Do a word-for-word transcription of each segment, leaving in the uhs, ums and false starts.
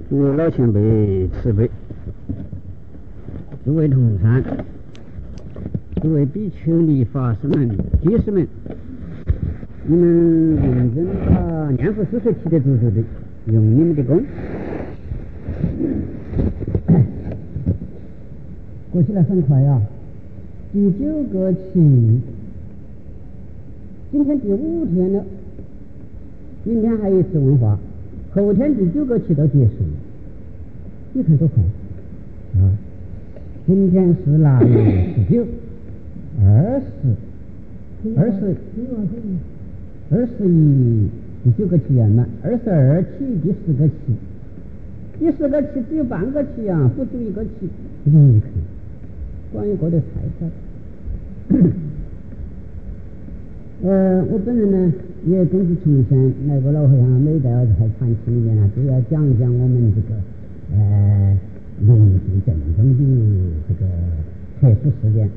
我老前辈慈悲，诸位同参，诸位比丘尼法师们、居士们，你们认真把念佛四水提得足足的，用你们的功。过去了很快啊，第九个期，今天第五天了，明天还有一次文化，后天第九个期都结束了，你看多快啊！今天是腊月十九，二十，二十，二十一，第九个期圆满，二十二期第十个期，第十个期只有半个期啊，不足一个期，你看。关于过得太快，呃，我本人呢也根据从前那个老和尚每代在传奇里面呢，都要讲一讲我们这个呃灵济正宗的这个特殊事件，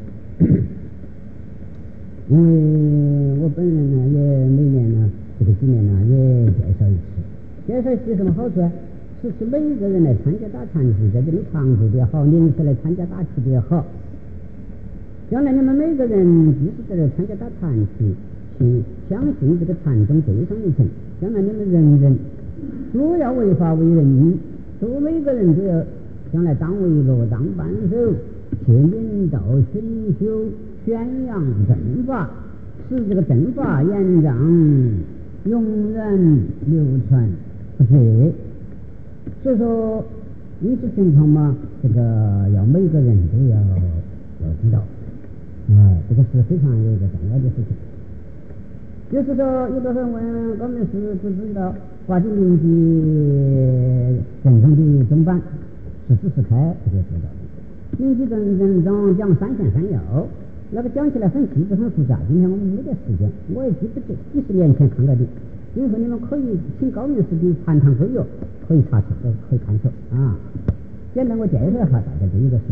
因为我本人呢也每年呢这个几年呢也介绍一次，介绍是什么好处啊？是是每一个人来参加打禅期，在这里常住的也好，临时来参加打禅的也好。将来你们每个人即使在这参加打禅期，去相信这个禅宗对上一层，将来你们人人都要为法为人，都每个人都要将来当为罗当扳手，去引导熏修宣扬正法，使这个正法延长永远流传不绝。所以说你是情况嘛，这个要每个人都要要知道。哎，这个是非常有一个重要的事情。就是说，有的人问我们是不知道华经灵济正宗的宗版是知识开，这就知道的。灵济正正宗讲三线三要，那个讲起来很细致很复杂。今天我们没得时间，我也记不得几十年前看到的。比如说，你们可以请高明师的《禅堂规要》，可以查出，可以看出啊。简单我介绍一下大家这一个书。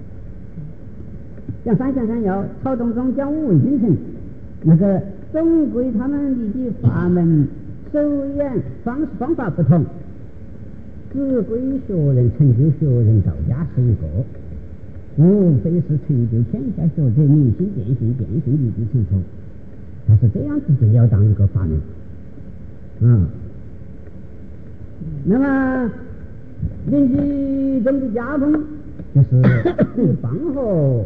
讲三线三要，曹洞宗讲五味精神，那个总归他们的法门手眼方方法不同，只归学人成就学人道家是一个，无非是成就天下学者明心见性变性立地成佛，他是这样直接要当一个法门。嗯，那么灵济中的家风就是以方后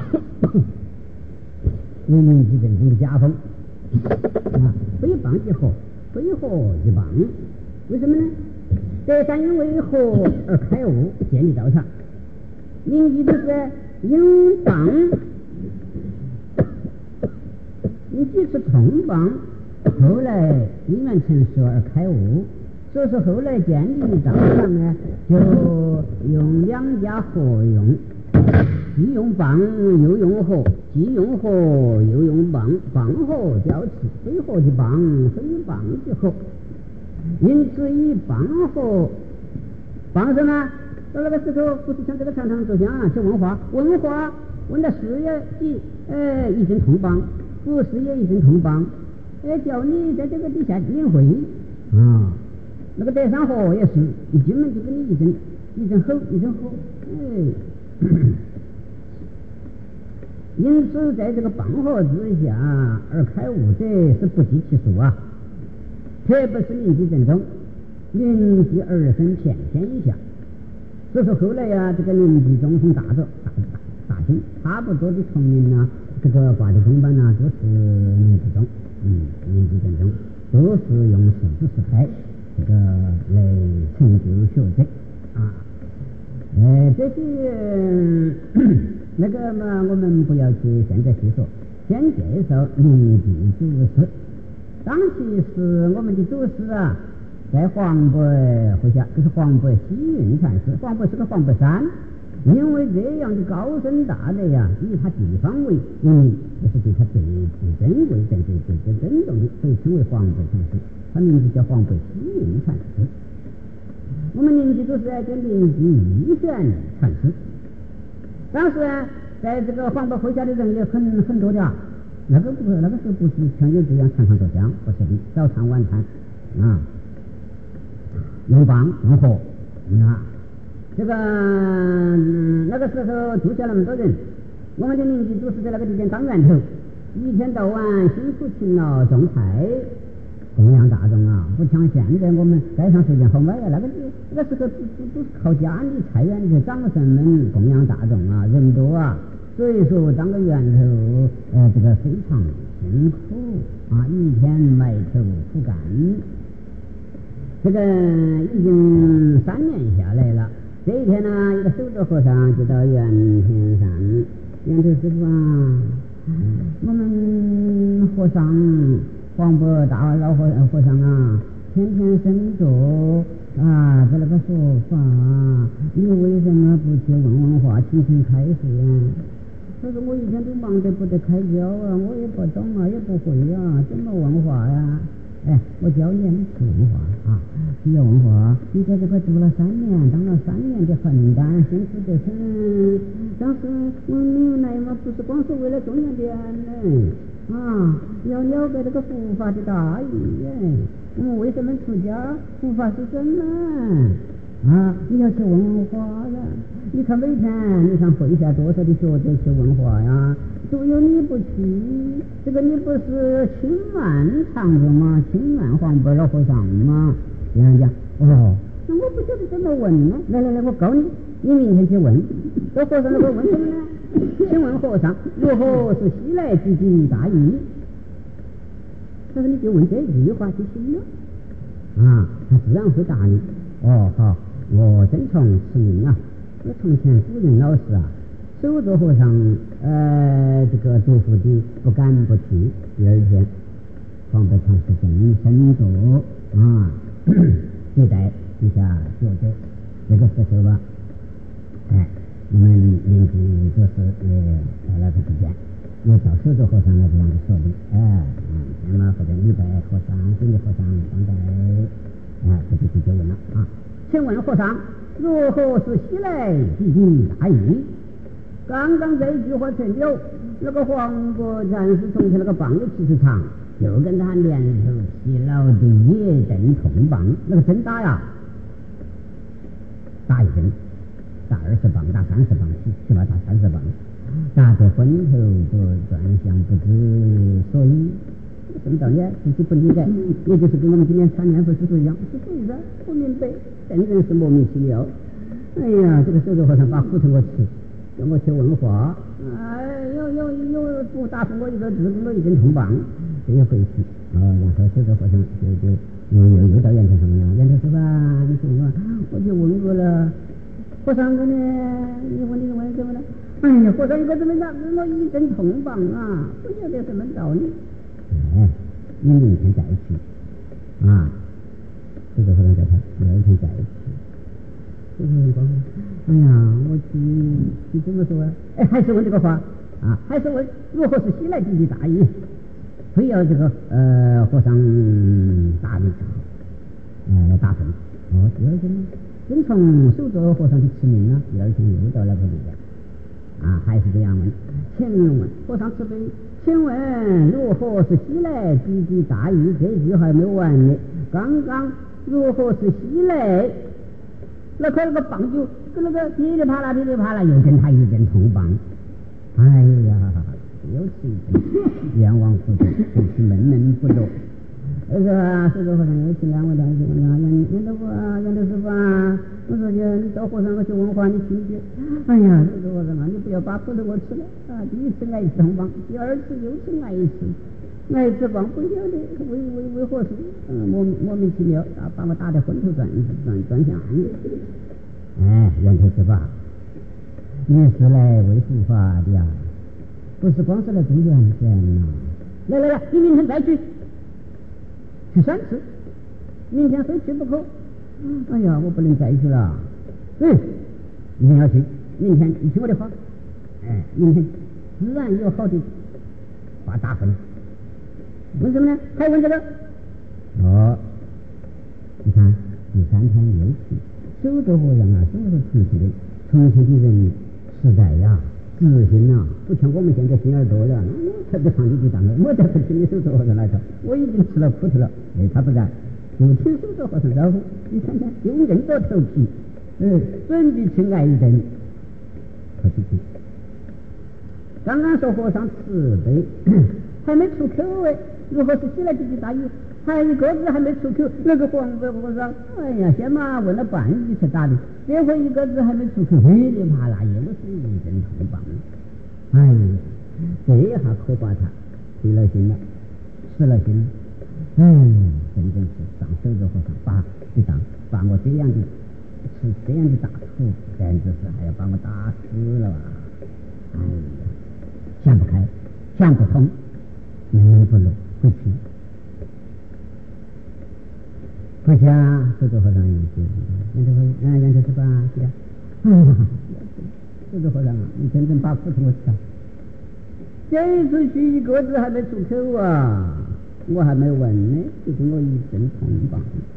为灵济正宗的家风啊，非方即合，非合即邦。为什么呢？得三因为合而开悟，建立道场。灵济就是因邦，你即是同邦，后来因缘成熟而开悟。所以说后来建立的道场呢，就用两家合用，既用邦又用合，既用合又用邦，邦合交替，非合即邦，非邦即合。因此以邦合邦什么？到那个时候不是像这个禅堂走向啊，去文化，文化问的事业即呃一阵同邦，不是也一阵同邦，哎叫你在这个底下领会啊。那个德山河也是一进门就给你一阵一阵吼一阵吼，哎，因此在这个邦合之下而开悟者是不计其数啊，特别是灵济正宗，灵济二分天天以下。所以说后来呀、啊，这个灵济中从大着大大兴，差不多的崇明啊，这个挂的宗版啊，都是灵济宗，嗯，灵济正宗都是用四知识开。这个来成就学者啊，呃，这些那个嘛，我们不要去现在细说，先介绍灵济祖师。当其时我们的祖师啊，在黄北麾下，就是黄北西云禅师。黄北是个黄北山，因为这样的高僧大德呀，以他地方为闻名，就是对他最最珍贵、最最最最珍重的，所以称为黄北禅师。他名字叫黄北西云禅师。我们灵济祖师叫灵济义玄禅师。当时啊，在这个黄北麾下的人也很很多的啊。那个不，那个时候不是像有这样常常做香，不是的，早餐晚餐啊，用邦用合， 啊。这个、嗯、那个时候住下那么多人，我们的邻居都是在那个地方当源头，一天到晚辛苦勤劳种菜，供养大众啊，不像现在我们街上随便好买啊，那个那个时候都都都是靠家里菜园的长生们供养大众啊，人多啊，所以说当个源头，呃，这个非常辛苦啊，一天埋头苦干，这个已经三年下来了。这一天呢，一个守着和尚就到圆天山，圆头师傅啊，我们和尚黄渤大老和和尚啊，天天深坐啊，在那个说法，你为什么不去问问话，请请开示啊？他说我一天都忙得不得开交啊，我也不懂啊，也不会啊，怎么问话呀？哎，我教你，你去问话啊！你要问话，你在这个住了三年，当了三年的混蛋，辛苦得很。但是我们来嘛，不是光是为了中原的人啊，要了解这个佛法的大义。我们为什么出家？佛法是什么？啊，你要去问问话了。你看每天，你看会下多少的学者去问话呀？只有你不去，这个你不是轻慢长子吗？轻慢黄渤老和尚吗？这样讲，哦，那我不晓得怎么问呢。来来来，我告你，你明天去问。这和尚那个问什么呢？请问和尚，如何是西来之极大义？他说你就问这句话就行了。啊，他自然会答你。哦，好，我真诚实名啊。我从前古人老师啊，守着和尚，呃，这个嘱咐的不敢不去。第二天，黄渤长时间深坐啊，接待一下学者。这个时候吧，哎，我们邻居就是也到了这个边，也找守着和尚来这样说的，哎，嗯，那么或者礼拜和尚、经理和尚当在，哎，这就就问了啊，请问和尚，如何是西来极极大义？刚刚这一句话成就，那个黄渤禅师从前那个棒子其实长，就跟他连手齐老的野针铜棒，那个针打呀，打一针，打二十棒，打三十棒，起码打三十棒，打得昏头不转向不知所以。什么道理？自己不理解，也就是跟我们今天参念佛师说一样，是所以的不明白，真正是莫名其妙。哎呀，这个守着和尚把苦头我吃，让我去问话，哎，又又又不答复我一个字，给我一根铜棒，这也回去。哦，然后守着和尚就就又又又到圆头上了。圆头说吧，你说我，我就问过了，和尚哥呢？你问你问怎么了？哎呀，和尚一个怎么拿给我一根铜棒啊？不晓得什么道理。哎，你明天再去啊！这个和尚叫他明天再去。这个人说：“哎呀，我去，你怎么说啊？哎，还是问这个话啊，还是问如何是西来极极大义？非要这个呃和尚答你呃答分。哦，第二天呢，真从守着和尚的持名呢，第二天又到那个地方啊，还是这样问，请问和尚慈悲。”请问如何是西来极极大义？这句还没完呢。刚刚如何是西来？那块那个棒就跟那个噼里啪啦噼里啪啦，又跟他一根铜棒。哎呀，又是一根冤枉糊涂，真是闷闷不乐。那个守着和尚又去两位大师问啊，袁袁师傅啊，袁师傅啊，我说你到和尚我去问话，你听去。哎呀，守着和尚啊，你不要把苦头我吃了啊！第一次挨一次铜棒，第二次又是挨一次，挨一次棒不晓得为为为何事，嗯，莫莫名其妙啊，把我打得昏头转转转向。哎，袁头师傅，你是来为佛法的呀，不是光是来度冤钱呐！来来来，你明天再去。去三次，明天非去不可。哎呀，我不能再去了。嗯，明天要去，明天你听我的话。哎，明天自然有好的话答复你。为什么呢？还问这个？哦，你看第三天又去，守着和尚啊，什么是重庆的？重庆的人实在呀。自信呐、啊，不像我们现在心眼多了，我才不上你去当了，我才不听你守着和尚来着，我已经吃了苦头了。哎，他不然，不听守着和尚招呼，你看看又硬着头皮嗯，准备去挨一顿，可惜去。刚刚说和尚慈悲，还没出口哎，如何是起来几句大意？还一个字还没出口，那个黄白和尚，哎呀，先嘛问了半句才答的，这回一个字还没出口，噼里啪啦又是一阵痛棒。哎呀，这一下可把他起了心了，死了心了。嗯，真正是上手着和尚，把这当把我这样的吃这样的大苦，简直是还要把我打死了啊！哎呀，想不开，想不通，能不能回去？回去啊！手着和尚一句，杨头和嗯，杨头是吧？是的。嗯，手着和尚啊，你真正把苦从我吃了。这一次去一个字还没出口啊！我还没问呢，就给我一阵痛棒。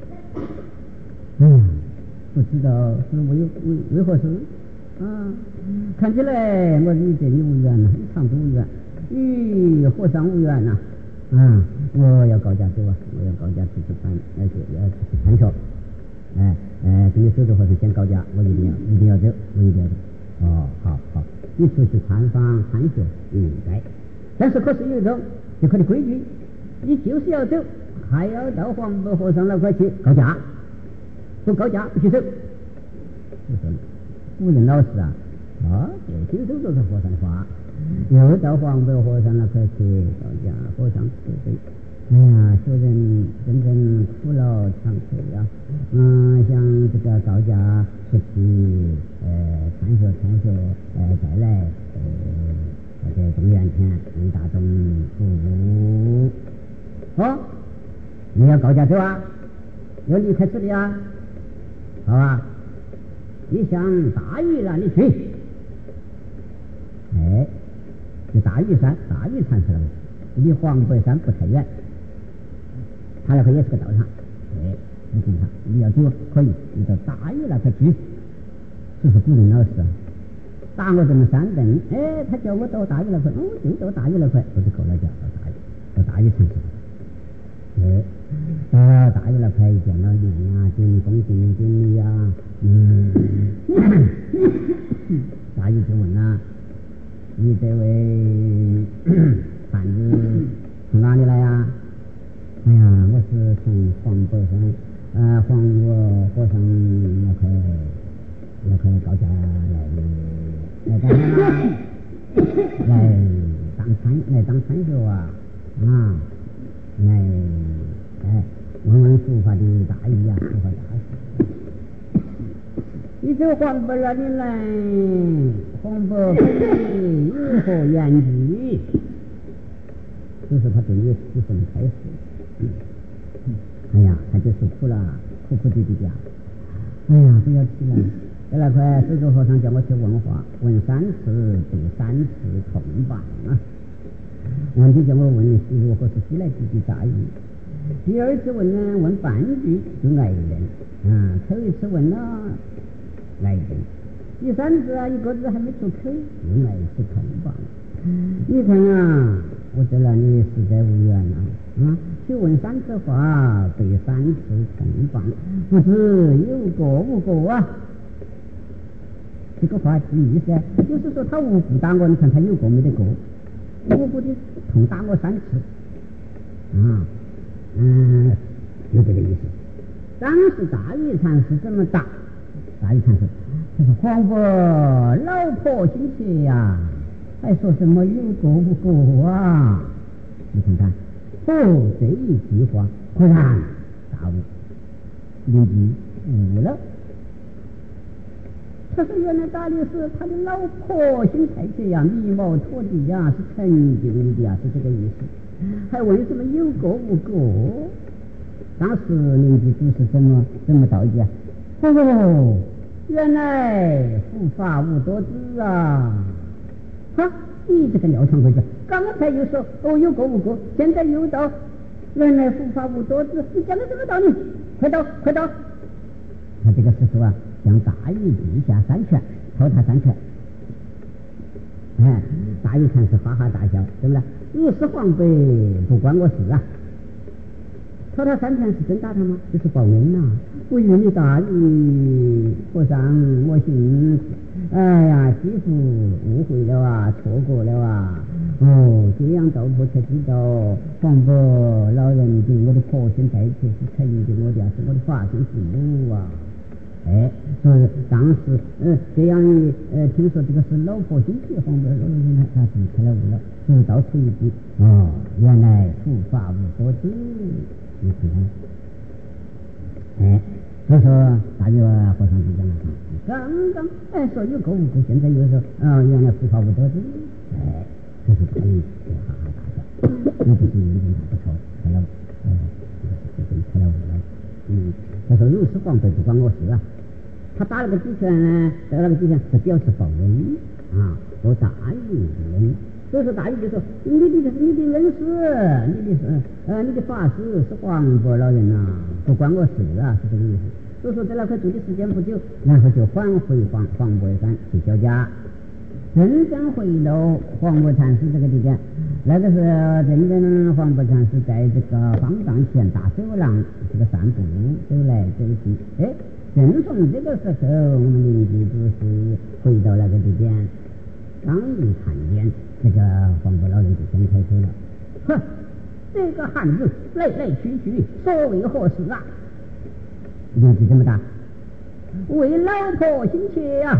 嗯，不知道是为为为何事啊？看起来我是对你无缘了，一场都无缘，与和尚无缘呐。啊，我要告假走啊！我要告假出去参，要去要出去参学。哎哎，跟你手着和尚先告假，我一定要一定要走，我一定要走。哦，好好，你出去参访参学应该，但是可是有一种就可的规矩。你就是要走，还要到黄白和尚那块去告假，不告假不许走。我说古人老师啊，啊，这听说都是和尚的话，又到黄白和尚那块去告假，和尚慈悲。哎呀，学人真正苦劳长腿呀，嗯，像这个告假出去，呃，参学参学，呃，再来，呃，这个中原天为大众服务。哦，你要告假走啊？要离开这里啊？好啊，你向大屿那里去。哎，去大屿山，大屿禅师那里，离黄白山不太远，他那块也是个道场。哎，你听他，你要走可以，你到大屿那块去。这是古人老师啊，打我这么三顿，哎，他叫我到大屿那块，哦，就到大屿那块，我就够了叫到大屿，到大屿禅师。哎，到大屿那块见了面啊，敬恭敬敬礼啊，嗯，大屿就问了，你这位汉子从哪里来呀？哎呀，我是从黄白山，呃，黄河和尚那块那块高家来来干什么？来当参来当参学啊，啊。来，哎，问问书法的大意啊，书法大师。你走黄白那里来，黄白跟你有何言语？就是他对你十分开示。嗯嗯，哎呀，他就受苦了，苦苦的的讲。哎呀，不要提了。在那块手着和尚叫我去问话，问三次对三次痛棒啊！问题叫我问的是如何是西来几句大意，第二次问呢，问半句就挨人啊，头一次问了挨人，第三次啊一个字还没出口，又挨一次痛棒。你看啊，我在那里实在无缘啊，啊，去问三次话，被三次痛棒，不知有过无过啊？这个话什么意思啊？就是说他无故打我，你看他有过没得过？无故的痛打我三次，啊，嗯，有这个意思。当时大屿禅师怎么打？大屿禅师他说：“黄伯老婆心切呀，还说什么有过无过啊？”你看看，哦，这一句话忽然大悟，立即悟了。他说：“原来大律师他的老婆心太切呀，眉毛拖地呀，是陈经的呀，是这个意思。还问什么有过无过？当时邻居主是怎么怎么道义啊？哦，原来佛法无多知啊！哈，你这个尿床鬼子，刚才又说哦有过无过，现在又到原来佛法无多知，你讲的什么道理？快到快到！他这个师傅啊。”向大屿地下三拳，抽他三拳。哎，大屿禅师哈哈大笑，对不对？你是黄白，不关我事啊！ 掏他三钱是真打他吗？就是报恩呐、啊！我与你大义和尚，我行，哎呀，师傅误会了啊，错过了啊！哦，这样道破才知道，黄伯老人给我的婆孙代替是成就我的，是我的法身父母啊！哎，是当时，呃，这样一，呃，听说这个是老婆心切，黄伯老人他他离开了屋了，直到退居。哦，原来护法无所知，你看看，哎，所以说大约和尚就讲了，刚刚哎说有个无辜，现在又说，啊、哦，原来护法无所知，哎，这是大意，哈哈大笑，你不是认真他不错，开了，呃，这个开了屋了，嗯，他说如是黄伯不关我事啊。他打了个几拳呢，得了个几拳是表示报恩啊，做大义恩。所以说大义就说你的就是你的恩师，你的是呃你的法师是黄伯老人呐、啊，不关我事啊，是这个意思。所以说在那块住的时间不久，然后就返回黄黄伯山去小家。真正回到黄伯禅师这个地点，那个是真正黄伯禅师在这个方丈前大走廊这个散步走来走去，哎。正从这个时候，我们邻居主事回到那个地点，刚一看见这个黄伯老人就先开口了：“哼，这个汉子来来去去，所为何事啊？”邻居这么大，为老婆心切呀、啊！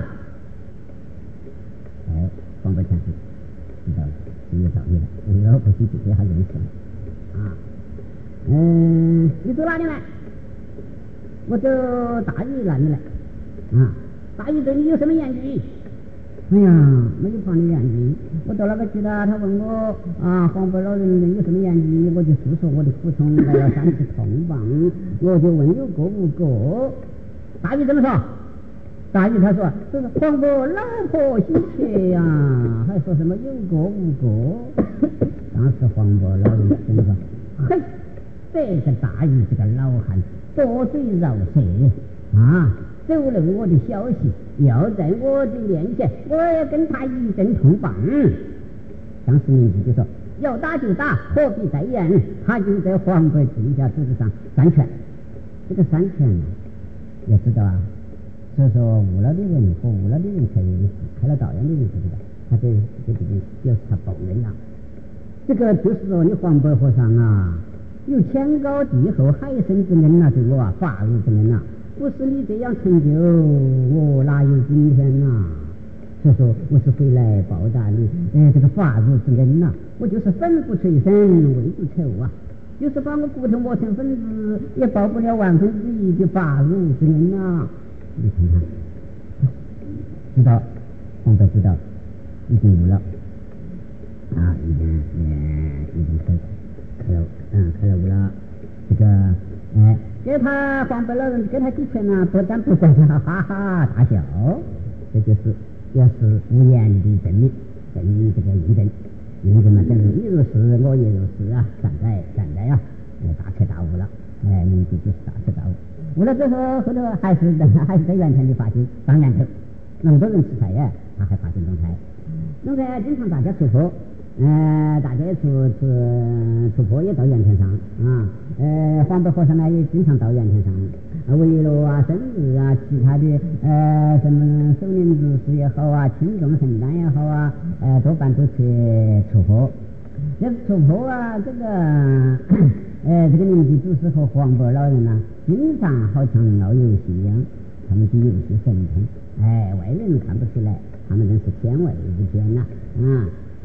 哎，黄伯禅师知道了，有道理了，为老婆心切这还认识了啊。嗯，你走哪里来？我走大义那里来啊！大义对你有什么言语？哎呀，没有旁的言语。我到那个去了，他问我啊，黄伯老人有什么言语？我就诉说我的苦痛，来了三次痛棒，我就问有个无个。大义怎么说？大义他说，这是黄伯老婆心切呀、啊，还说什么有个无个。当时黄伯老人怎么说？嘿，这个大义这个老汉。多嘴饶舌啊！走漏我的消息，要在我的面前，我要跟他一阵痛棒。当时邻居就说：“要打就打，何必再言？”他就在黄伯地下肚子上三拳。这个三拳要知道啊，所以说悟了的人和悟了的人才认识，开了道院的人不知道，他对这个表示他报恩了。这个就是说你黄伯和尚啊。有天高地厚海深之恩呐、啊，对我啊法入之恩呐、啊，不是你这样成就，我哪有今天呐、啊？所以说我是回来报答你，呃，这个法入之恩呐、啊，我就是粉不捶身，胃不愁啊，就是把我骨头磨成粉子，也报不了万分之一的法入之恩呐、啊。你看看，知道，黄伯知道，已经悟了，啊，已经，嗯，已经开了。开了，嗯，开了悟了。这个，哎，给他黄伯老人给他几拳呢，不但不管他哈哈大笑，这就是表示无言的证明，证明这个印证，印证嘛，证明你如是，我也如是啊，善哉善哉啊，哎，大彻大悟了，哎，民族就是大彻大悟。悟了之后，后头还是还是在原田里发现当源头，那么多人吃菜呀，他还发现东菜，东菜经常大家出货。呃，大家也出出出坡也到盐田上啊，呃，黄伯和尚呢也经常到盐田上，啊，围炉啊、生日啊、其他的呃什么守灵之事也好啊、轻重圣诞也好啊，呃，多半都去出坡。这出坡啊，这个呃这个邻居主事和黄伯老人呐，经常好像老有信仰，他们就有些神通，哎，外人看不出来，他们真是天外无天呐，啊。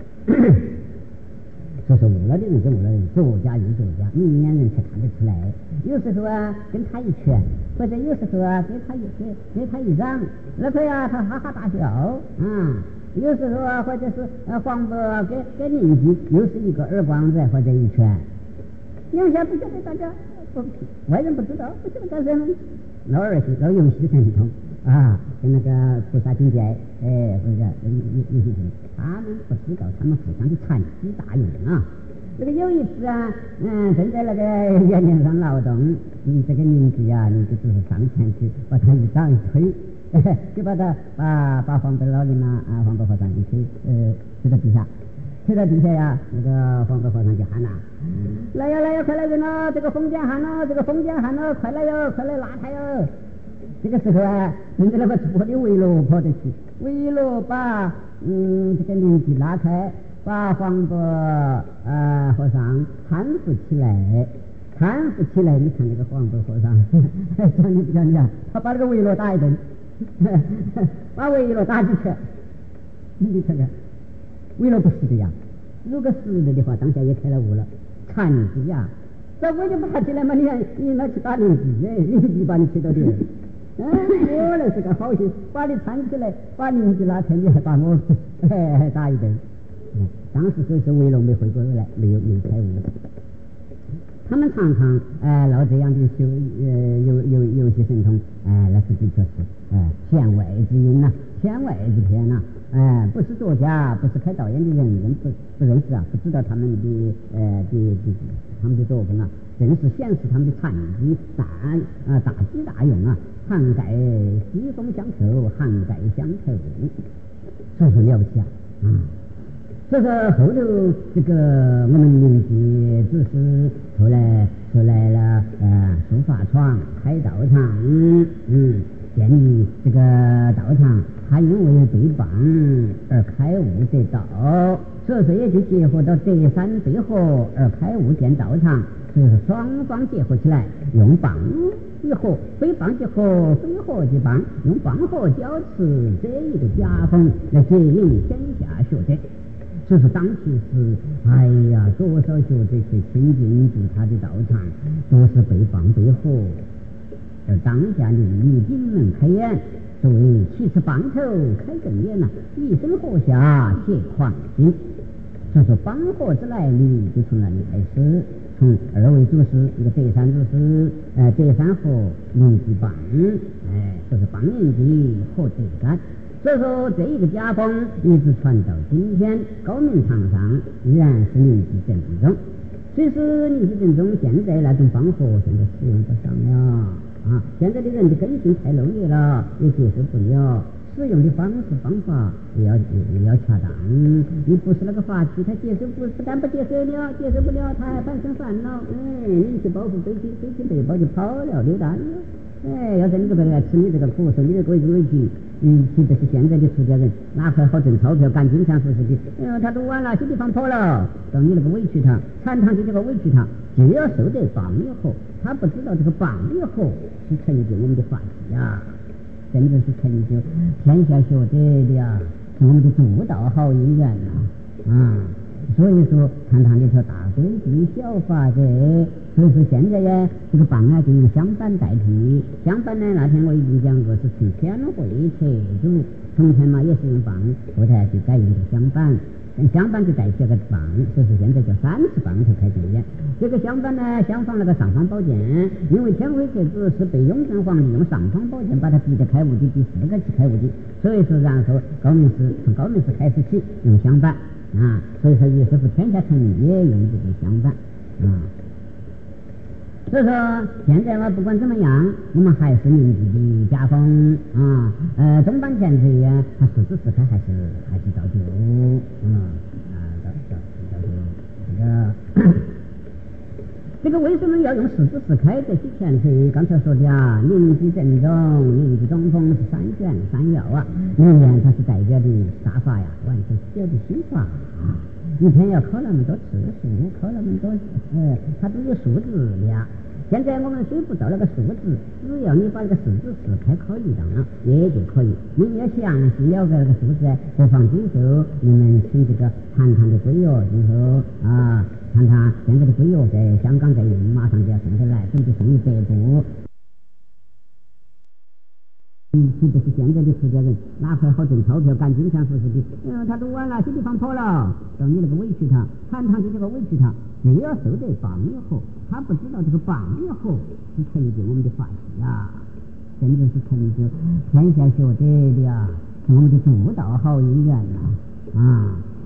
说是悟了的人跟悟了的人，作家与作家，明眼人才看得出来。有时候啊，跟他一拳，或者有时候啊，给他一给给他一掌，那个呀，他哈哈大笑啊。有时候啊，或者是呃黄伯啊，给给邻居又是一个耳光子或者一拳。两下不晓得大家不外人不知道，不晓得干什么。老二是老游戏神通啊，跟那个菩萨境界，哎，不是有有有些人，他们不知道他们互相的残机大用啊。这个有一次啊，嗯，正在那个园田上劳动，嗯，这个邻居啊，邻居就是上前去把他一掌一推，就把他把把黄伯老人呐啊黄伯和尚一推，呃，推到地下。 推到地下呀，那个黄河和尚就喊呐：“来呀来呀，快来人呐！这个封建汉呐，这个封建汉呐，快来哟，快来拉他哟！”这个时候啊，跟着那个做的韦罗跑得去，韦罗把嗯这个邻居拉开，把黄伯啊和尚搀扶起来。搀扶起来，你看那个黄伯和尚，讲你不讲你啊？他把那个韦罗打一顿，把韦罗打几拳。你看看，韦罗不死的呀！如果死了的话，当下也开了悟了。残疾呀，这我就爬起来嘛！你看，你拿去打邻居，哎，邻居把你气到的。哎，我那是个好心，把你搀起来，把邻居拉开，你还把我还还打一顿。嗯，当时所以说韦罗没回过来，没有没有开悟。他们常常哎闹这样的修呃有有有些神通哎，那是的确是哎天外之音呐、啊，天外之天呐、啊，哎不是作家，不是开导演的人，人不不认识啊，不知道他们的呃的的他们的作风啊，正是显示他们的残疾大啊大机大用啊，涵盖西风相扣，涵盖相扣，这是了不起啊！嗯。这个后头，这个我们邻居只是后来出来了，呃，书法床开道场，嗯嗯，建立这个道场，他因为对帮而开悟得道，所以说也就结合到德山对合而开悟建道场，所以说双方结合起来，用帮一合，非帮即合，非合即帮，用帮合交持这一个家风来接引天下学者。这是当其时，哎呀，多少学者去亲近住他的道场，都是被帮被合。而当下利益顶门开眼，作为其次帮头开正眼呐，一声喝下皆狂心。这是帮合之来历，就从那里开始，从二位祖师一个德山祖师，呃，德山和邻居帮，哎，这是帮邻居和德山。所以说，这一个家风一直传到今天，高明堂上依然是邻居正宗。其实邻居正宗现在那种帮合现在使用不上了啊！现在的人的根性太浓烈了，也接受不了。使用的方式方法也要也要恰当。你不是那个法器，他接受不不但不接受了，接受不了，他还反生烦恼。哎，你去包袱背起背起背包就跑了，溜达了。哎，要是你这个来吃你这个苦，受你这个委屈，嗯，特别是现在的出家人，哪块好挣钞票，干金钱服饰的，哎呦，他都完了，新地方跑了，到你那个委屈他，禅堂就这个委屈他，就要受得帮以后，他不知道这个帮以后是成就我们的法器呀，真的是成就天下学者的呀，是我们的助道好姻缘呐，啊。所以说，看他那条大规矩小法则，所以说现在呀，这个帮啊就用香板代替。香板呢，那天我已经讲过是从天会撤主，从前嘛也是用帮，后台就改用这个香板，香板就代替了个帮，所以说现在叫三次帮头开正眼。这个香板呢，相仿那个尚方宝剑，因为天会撤主是被雍正皇帝用尚方宝剑把他逼得开悟的第四个去开悟的，所以说然后高明师从高明师开始起用香板。啊，所以说于师傅天下成也用这个香板啊。所以说现在嘛，不管怎么样，我们还是民族的家风啊。呃，中版前这呀，它四字四开还是还是照旧，嗯啊，照照照旧这个。这个为什么要用四字四开？这些前提刚才说的啊，邻居正宗，邻居中锋是三玄三要啊，里面它是代表的杀法呀，完全是表的心法啊。一天要考那么多次数，考那么多，呃，它都有数字的呀。现在我们虽不到那个数字，只要你把那个四字四开考一档了，也就可以。你要详细了解那个数字，不妨接受你们请这个坛堂的规约，今后啊。看看现在的规约在香港在用，马上就要送过来，准备送一百部。嗯，特别是现在的出家人，哪块好挣钞票，干金钱服饰的，嗯，他都完了，新地方跑了，到你那个委屈他，禅堂就这个委屈他，就要受得帮以后，他不知道这个帮以后是成就我们的法器呀，真的是成就天下学者的呀，是我们的助道好姻缘呐啊。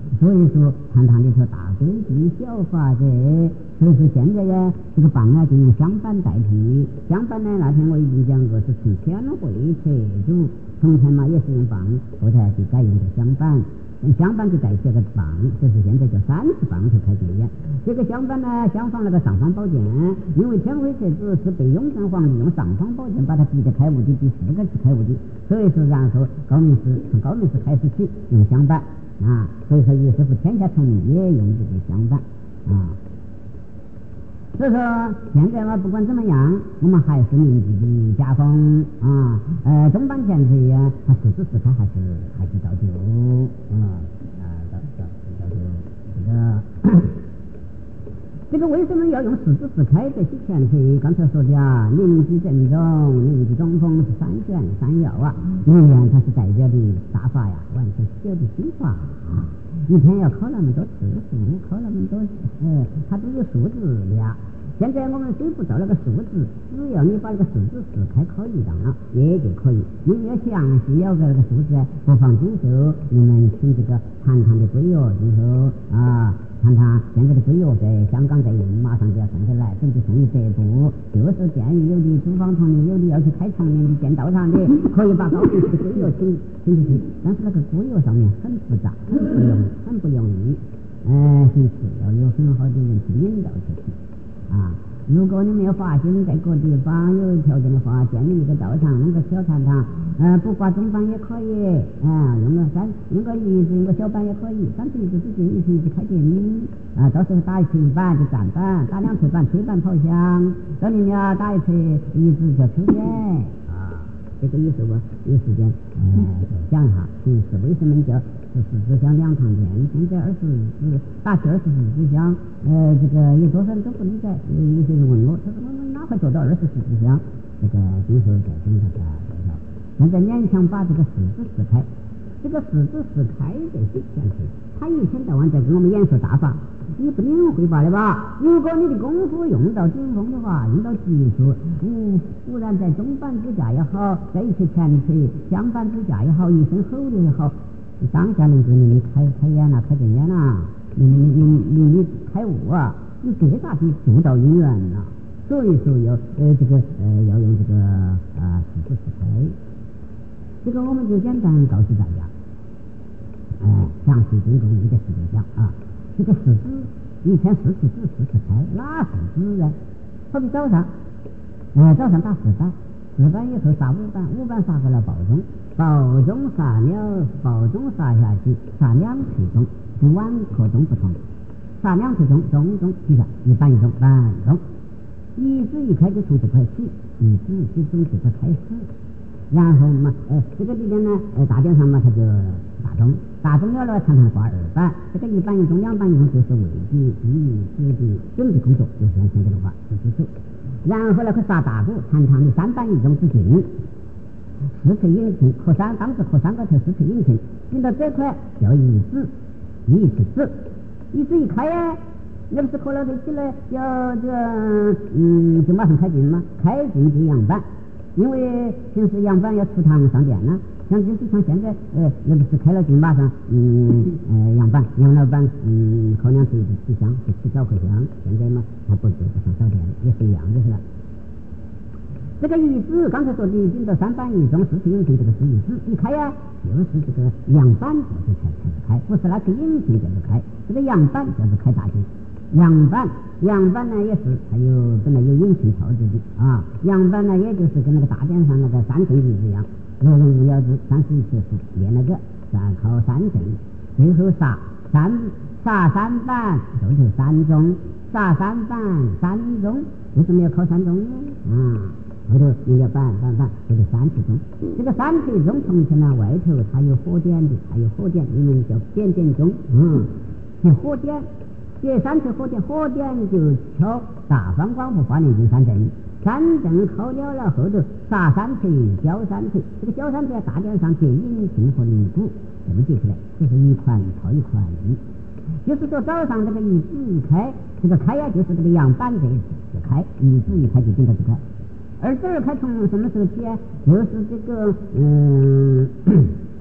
所以说堂堂里头大规矩小法则，所以说现在呀这个棒啊就用香板代替。香板呢那天我已经讲过是从天会撤主，从前嘛也是用棒，后来就改用的香板。香板就代替了个棒，就是现在叫三次棒头开对呀。这个香板呢，相仿那个尚方宝剑，因为天辉册子是被雍正皇帝用尚方宝剑把它逼得开悟的，第四个是开悟的，所以说然后高明寺从高明寺开始起用香板啊，所以说于是乎天下统一也用这个香板啊。所以说现在嘛，不管怎么样，我们还是明治的家风啊，呃，中版前锤呀，它四字四开还是还是照旧啊啊，照照照旧这个。这个为什么要用四字四开这些前锤？刚才说的啊，临机正中，临机中锋是三选三要啊，里面它是代表的大法呀，完全是表的心法啊。一天要考那么多次数，考那么多，呃，它都有数字的。现在我们虽不到那个数字，只要你把那个数字四开考一档了，也就可以。你们要详细了解那个数字，不妨听说你们听这个堂堂的规约，听说啊，堂堂现在的规约在香港在印，马上就要送回来，准备送一百部。就是建议有的租房同意，有的要去开厂的建道场的，可以把高明寺的规约请请进去。但是那个规约上面很复杂，很不容易，很不容易。呃，因此要有很好的人去引导去听。啊，如果你没有发现在各地方有条件的话，建立一个道场，弄个小禅堂，呃，不挂中板也可以，啊，用个三，用个椅子，用个小板也可以，三次椅子之间一次一次开店，啊，到时候打一锤板就站板，打两锤板推板跑香，到里面打一锤椅子叫抽烟，啊，这个有时候有时间，呃，讲一下，平时为什么叫？十四支香两堂店，现在二十支打去二十四支香，呃，这个有多少人都不理解。有有些人问我，他说我们哪会做到二十四支香？这个经手在跟大家介绍。现在勉强把这个四支四开，这个四支四开这些前提，他一天到晚在跟我们演说大法，你不领会法的吧？如果你的功夫用到顶峰的话，用到技术，不不然在中板支架也好，在一些前提香板支架也好，一身吼的也好。你当下能给你开开眼了，开正眼了，你你你你你开悟啊，你这咋的做到因缘了？所以说要呃这个呃要用这个啊四字四开，这个我们就简单告诉大家，哎，详细经过你的时间讲啊，这个四字一天四次字四次开，哪是字呢？好比早上，哎早上打四板，四板以后杀五板，五板杀回来报钟。报钟杀了，报钟杀下去，杀两次钟，不晚刻钟不同，杀两次钟，钟钟记下，一板一钟，板钟，一字一开就从这块起，一字就从这块开始，然后嘛，呃，这个里面呢，呃，大殿上嘛，它就打钟，打钟了了，常常挂二板，这个一板一钟，两板一钟就是为的一字的准备工作，就是像现在的话是基础，然后呢，可杀大鼓，常常的三板一钟之进。四次引擎，和三当时和三个头四次引擎，引到这块叫一指，一次指，一指一开呀，那不是和老头起来要这嗯，就马上开进吗？开进就扬板，因为平时扬板要出堂上电了，像就是像现在呃，那不是开了进马上嗯呃扬板，扬了板嗯，后两次就起香，就起早课香，现在嘛，它不就不上烧电，也是一样就是了。这个一指刚才说的引到三板一钟四次引擎，这个是一指一开呀，就是这个扬板就是才才是开，不是那个引擎就是开，这个扬板就是开大机。扬板扬板呢也是还有本来有引擎操作的啊，扬板呢也就是跟那个大殿上那个三正仪一样，六龙五爻子三十一次数练那个三靠三正，最后杀三杀三板就是三钟，杀三板三钟，为什么要考三钟呢？啊。后头你要板板板，这个三次钟，这个三次钟从前呢外头它有火点的，还有火点，你们叫点点钟，嗯，是火点，这三次火点，火点就敲大方广佛法念经三正，三正考了了后头杀三锤，交三锤，这个交三锤在大殿上接引擎和铃鼓，这么接起来，就是一款套一款。就是说早上这个一指一开，这个开呀就是这个扬板这一次就开，一指一开就进到这块。而这儿开从什么时候起啊？就是这个嗯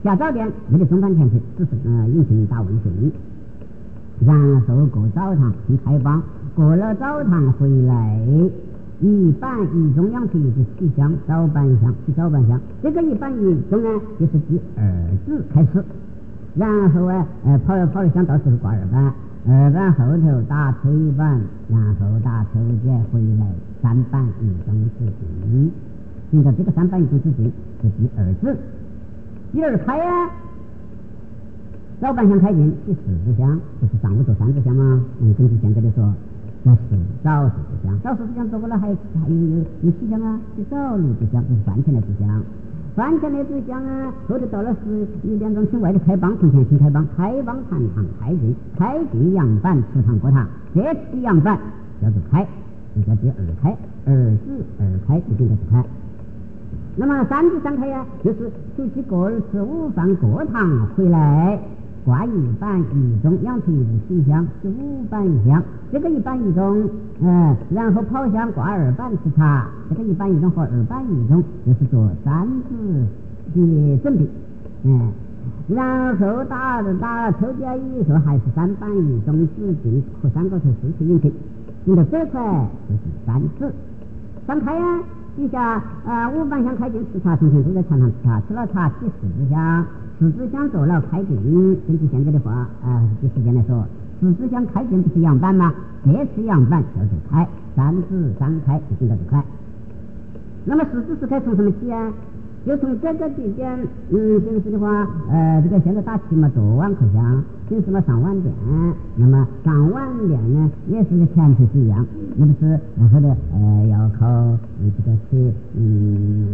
下早点那个中班前去，只是呃引擎打微信，然后过澡堂去开帮，过了澡堂回来。一板一中两腿就是起香，早板香去早板香，这个一板一中呢，就是第二指开始，然后啊，呃跑了跑了香到时候挂二板，二板后头打推板，然后打头脚回来，三板一中止进，现在这个三板一中止进是第二指，第二开呀、啊，早板香开进第四支香，不是上午做三支香吗？嗯，根据现在的说。那是早四支香，早四支香做过了还还有有有几香啊？是早六支香，就是饭前的支香。饭前的支香啊，后头到了十一点钟，请外头开帮，从前请开帮，开帮禅堂开进，开进阳板祠堂过堂，这次阳板叫做开，就叫第二开，二指二开就叫做开。那么三指三开呀、啊，就是出去过二次午饭过堂回来。挂一板一中，两腿一起香是五板香，这个一板一中，呃，然后跑香挂二板吃茶，这个一板一中和二板一中就是做三指的准备，嗯，然后打打抽家以后还是三板一中指进和三个头四次引擎，引到这块就是三指，三开呀、啊。底下呃五板香开进吃茶，从前都在禅堂吃茶，吃了茶起四支香，四支香做了开进，根据现在的话呃这时间来说，四支香开进不是阳板吗？这次阳板叫做开，三指三开就叫做开。那么四指四开从什么起啊？就从这个地点，嗯，平时的话，呃，这个现在打起嘛做晚课香，平时嘛上晚点，那么上晚点呢也是个前提是一样，那不是然后的呃要靠嗯这个去嗯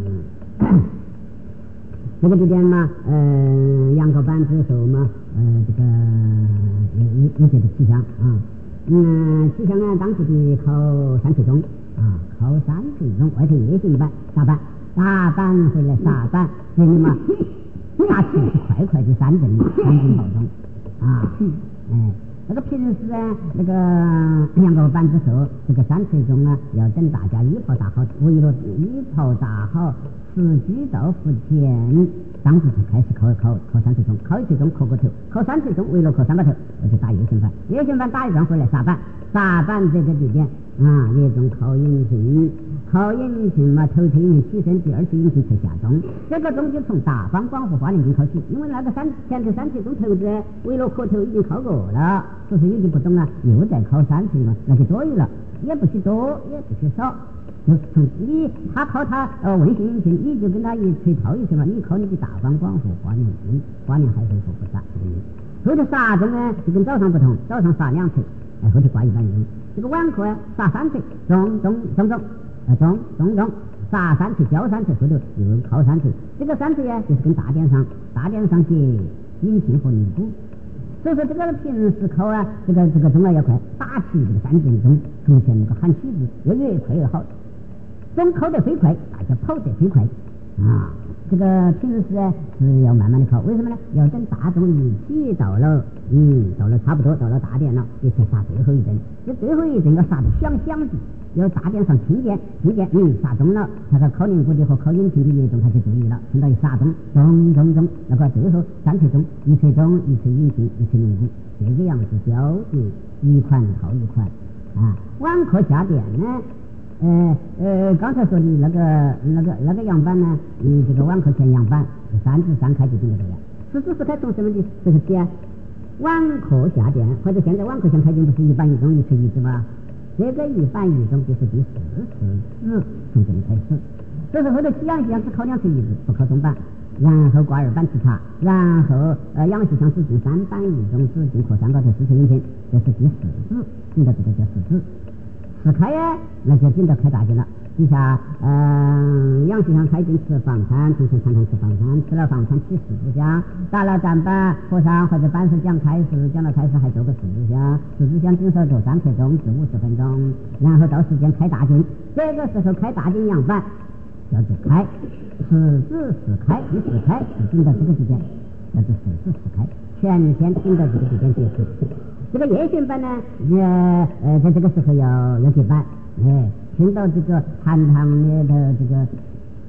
这个地点嘛，呃阳考班之后嘛，呃这个有有有些的气象啊，嗯气象呢当时的考三岁中啊，考三岁中外头夜行班啥班？打板回来撒板，所以嘛，打起是快快的三阵三阵暴动啊！哎，那个平时啊，那个两个板之后，这个三岁中啊，要等大家一炮打好，围了一炮打好，时机到付钱，当时才开始考考考三岁中，考一岁中磕个头，考三岁中围了磕三个头，我就打夜行班，夜行班打一段回来撒板，撒板这个地点啊，也种考引擎。考引擎嘛，头次引擎起身，第二次引擎才下钟。这个钟就从大方广湖花莲经考起，因为那个三前头三岁钟头子围了磕头已经考过了，所以已经不懂了，又再考三岁嘛，那就多余了，也不许多，也不许少。就从你他考他呃卫星引擎，你就跟他一吹套一声嘛，你考你的大方广湖花莲经，花莲海水说不啥。后头撒钟呢就跟早上不同，早上撒两锤，哎后头挂一板一钟。这个晚课啊撒三锤，钟钟钟钟。呃，中中中，撒三锤，交三锤，后头又靠三锤。这个三锤呀，就是跟大殿上，大殿上接引擎和尼姑。所以说这个平时考啊，这个这个钟啊要快，打起这个三点钟，出现那个喊起子，要越快越好。钟考得飞快，大家跑得飞快啊。这个平时啊是要慢慢的考，为什么呢？要等大钟一起到了，嗯，到了差不多到了大殿了，也才撒最后一阵。这最后一阵要撒的响响的。要大殿上听见，听见，嗯，撒钟了，那个考灵鼓的和考引擎的业众他就注意了，听到一撒钟，钟钟钟，那个最后三锤钟，一锤钟，一锤引擎，一锤灵鼓，这个样子交接，一款套一款啊。晚课下殿呢，呃呃，刚才说的那个那个那个样板呢，嗯，这个晚课前样板，三指三开就定了这样。四指四开从什么的？这是点晚课下殿，或者现在晚课前开进不是一板一中一锤一指吗？这个一板一中就是第四次指从这里开始，所以说后头西洋西洋只考两次一指，不考中板，然后挂二板吃茶，然后呃阳西洋只进三板一中指进和三个头四次引擎，这是第四指，进到这个叫四指。四开呀，那就进到开大进了。底下嗯阳西洋开进吃房餐，从前常常吃房餐，吃了房餐起四支香，打了站板，和尚或者板师讲开始，讲到开始还做个四支香，四支香顶少做三刻钟至五十分钟，然后到时间开大进，这个时候开大进样板叫做开，四指四开，一四开就进到这个地点，叫做四指四开，全天进到这个地点结束。这个夜行班呢，呃呃，在这个时候要要接班，哎，听到这个禅堂里头这个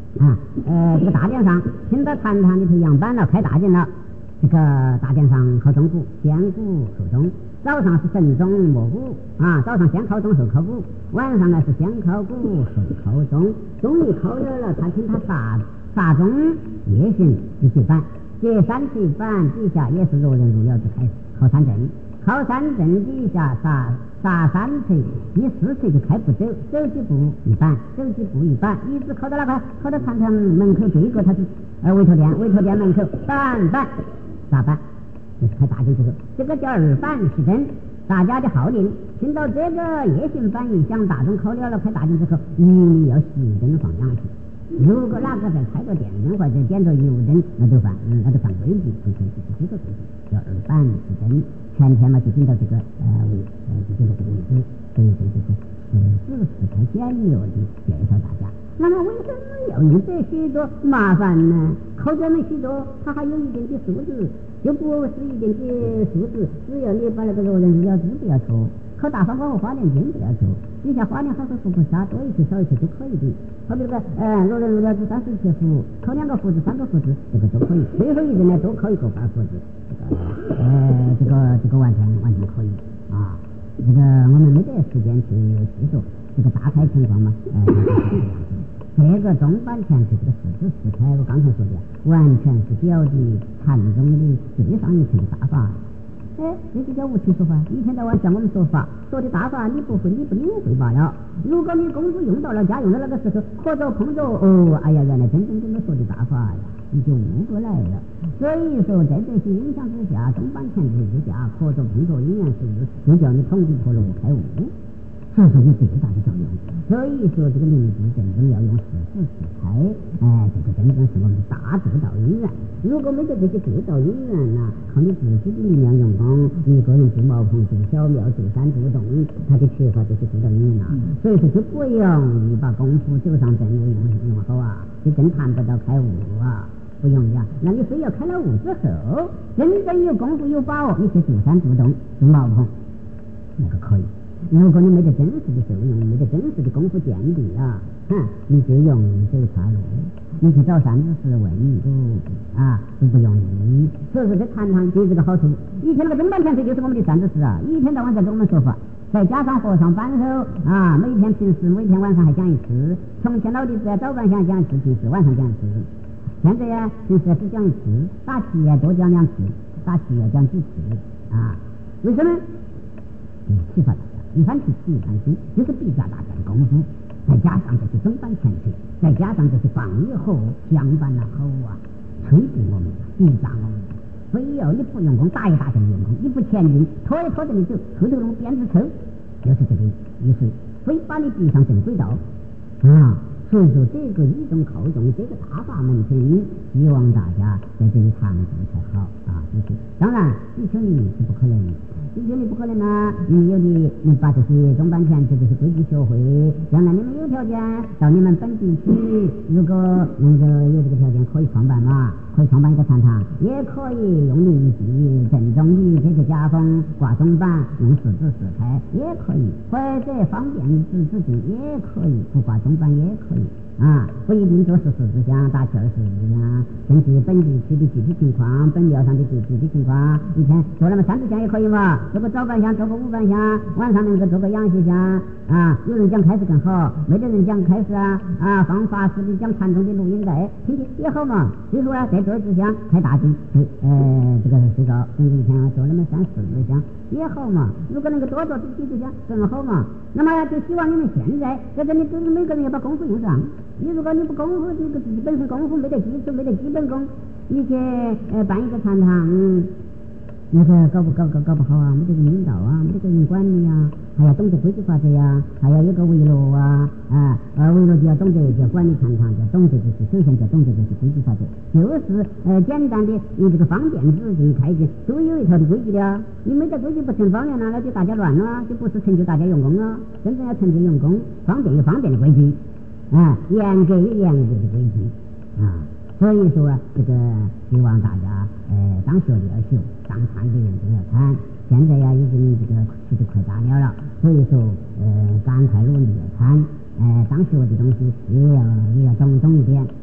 啊，呃，这个大殿上听到禅堂里头扬板了，开大殿了。这个大殿上考钟鼓，先鼓后钟。早上是晨钟暮鼓啊，早上先考钟后考鼓，晚上呢是先考鼓后考钟。终于考了了，他听他杀杀钟夜巡一节板，这三岁板底下也是若人如了之开始考三阵，考三阵底下杀杀三锤，第四锤就开步走，走几步一板，走几步一板，一直考到那个考到禅堂门口这个他是呃委托殿，委托殿门口板板杀板。就是开大殿之后，这个叫二板是真，大家的号令，听到这个夜巡板一响，大钟考了了，开大殿之后，一定要熄灯放两去。如果哪个再开着电灯或者点着油灯，那就犯，嗯，那就犯规矩，不可以去这个规矩，叫二板是真。前天嘛就听到这个呃位，呃就听到这个位置，所以这就是嗯，只是开简略的介绍大家。那么为什么要用这许多麻烦呢？考这么许多，它还有一点的素质。就不是一点的数字，只要你把那个罗人入了字不要错，考大法官和花莲经不要错，底下花莲好和福不杀，多一些少一些都可以的。好比那个呃罗人入了字三十七幅，考两个福字三个福字，这个都可以。最后一人呢多考一个半福字，这个呃这个这个完全完全可以啊。这个我们没得时间去细说这个大概情况嘛，呃这个样子。这个中版权是这个四字四开，我刚才说的，完全是表的禅宗的最上一层的大法。哎，这就叫无题说法。一天到晚向我们说法，说的大法你不会，你不领会罢了。如果你功夫用到了家用的那个时候，合着碰着哦，哎呀，原来真正正的说的大法呀，你就悟过来了。所以说，在这些影响之下，中版权之下，合着碰着因缘是就叫你统计破了开悟。这是有最大的作用，所以说这个灵智真正要用四字四开，哎，这个真正是我们大得道因缘。如果没得这些得道因缘呐，靠你自己的力量用功，一个人做茅棚、做小庙、做山、做洞，他就缺乏这些得道因缘呐。所以说就不容易把功夫走上正路用用好啊，就更谈不到开悟啊。不容易啊！那你非要开了悟之后，真正有功夫有把握，你去做山、做洞、做茅棚，那个可以。如果你没得真实的受用，没得真实的功夫见地啊，哼，你就容易走岔路。你去找三知识问都啊都不容易。所以说这禅堂就有这个好处。以前那个中版权这就是我们的三知识啊，一天到晚在跟我们说法，再加上和尚班后啊，每天平时每天晚上还讲一次。从前老弟子早晚想讲一次，平时晚上讲一次。现在呀，平时只讲一次，打题呀多讲两次，打题要讲几次啊？为什么？嗯，启发大家。一番提起一番心，就是比较大家的功夫，再加上这些中版前提，再加上这些放以后相伴了后啊，推进我们，逼上我们。非要你不用功，打一打就用功，你不前进，拖一拖着你走，后头路鞭子抽，就是这个意思，非把你逼上正轨道啊。所以说这个一种靠重这个大法门前，希望大家在这里常住才好啊。就是当然，地球里是不可能的。地球里不可能啊！你有的，你把这些中版权这些规矩学会，将来你们有条件到你们本地去，如果能够有这个条件，可以创办嘛，可以创办一个禅堂，也可以用灵机正宗的这个家风挂中版，用四字四开也可以，或者方便自自己也可以，不挂中版也可以。啊，不一定做十四支香，打七二十支香，根据本地区的具体情况，本庙上的具体情况，一天做那么三支香也可以嘛。做个早晚香，做个午饭香，晚上能够做个养息香啊。有人讲开始更好，没得人讲开始啊啊，放法师的讲禅宗的录音带，听听也好嘛。所以说啊，再做一支香，开大经，对，呃，这个最高，甚至一天做那么三四支香也好嘛。如果能够多做几支香更好嘛。那么就希望你们现在在这里，都是每个人要把功夫用上。你如果你不功夫，你个自己本身功夫没得基础，没得基本功，你去呃办一个禅堂，嗯，那个搞不搞搞搞不好啊，没得个领导啊，没得个人管理啊，还要懂得规矩法则呀，还要有个围罗啊，啊，呃，围罗就要懂得就要管理禅堂，就要懂得这些，首先就要懂得这些规矩法则，就是呃简单的用这个方便指进开进都有一套的规矩的啊。你没得规矩不成方便了，那就大家乱了，就不是成就大家用功了。真正要成就用功，方便有方便的规矩。啊，严格有严格的规矩啊，所以说啊，这个希望大家呃当学的要学，当参的人就要参。现在呀，已经这个吃的快大了了，所以说呃赶快努力要参。呃，当学的东西也要也要懂懂一点，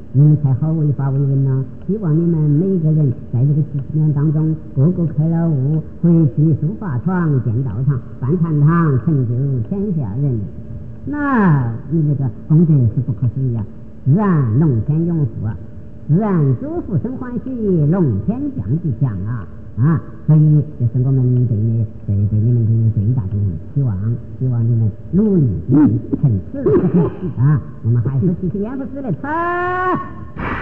你们才好为法为人呢。希望你们每个人在这个几十年当中，个个开了悟，回去书法床、建道场、办禅堂，成就天下人。那你这个功德是不可思议啊！自然龙天永福啊，自然祝福生欢喜，龙天降吉祥啊！啊，所以这是我们对你对对你们的最大的期望，希望你们努力成此之后啊，我们还是继续严复师来唱。